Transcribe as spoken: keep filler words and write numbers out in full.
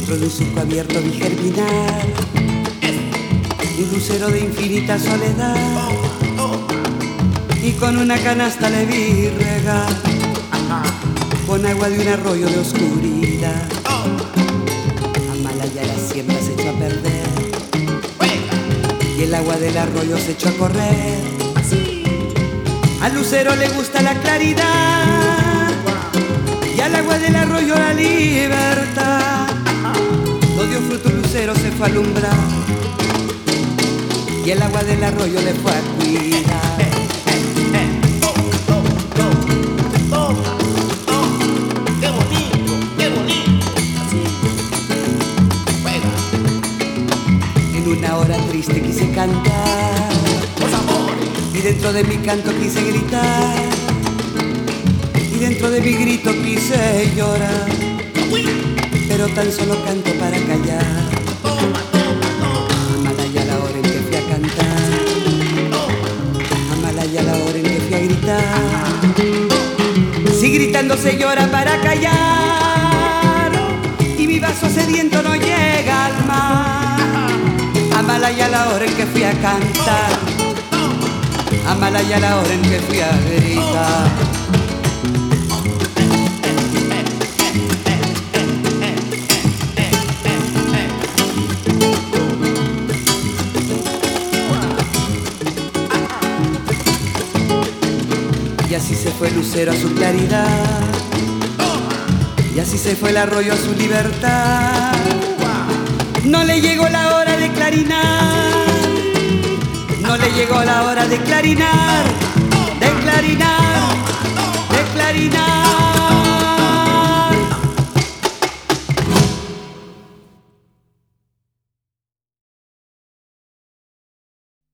Dentro de un surco abierto vi germinar un lucero de infinita soledad, y con una canasta le vi regar con agua de un arroyo de oscuridad. Amalaya la siembra se echó a perder y el agua del arroyo se echó a correr. Al lucero le gusta la claridad y al agua del arroyo la libertad. No dio fruto el lucero, se fue a alumbrar y el agua del arroyo le fue a cuidar. ¡Qué bonito, qué bonito! Así. Juega. En una hora triste quise cantar, Los amores. y dentro de mi canto quise gritar, y dentro de mi grito quise llorar, pero tan solo canto para callar. Toma, toma, toma. Amalaya la hora en que fui a cantar, Amalaya la hora en que fui a gritar. Si gritando se llora para callar y mi vaso sediento no llega al mar. Amalaya la hora en que fui a cantar, Amalaya la hora en que fui a gritar. Y así se fue el lucero a su claridad, y así se fue el arroyo a su libertad. No le llegó la hora de clarinar, no le llegó la hora de clarinar, de clarinar.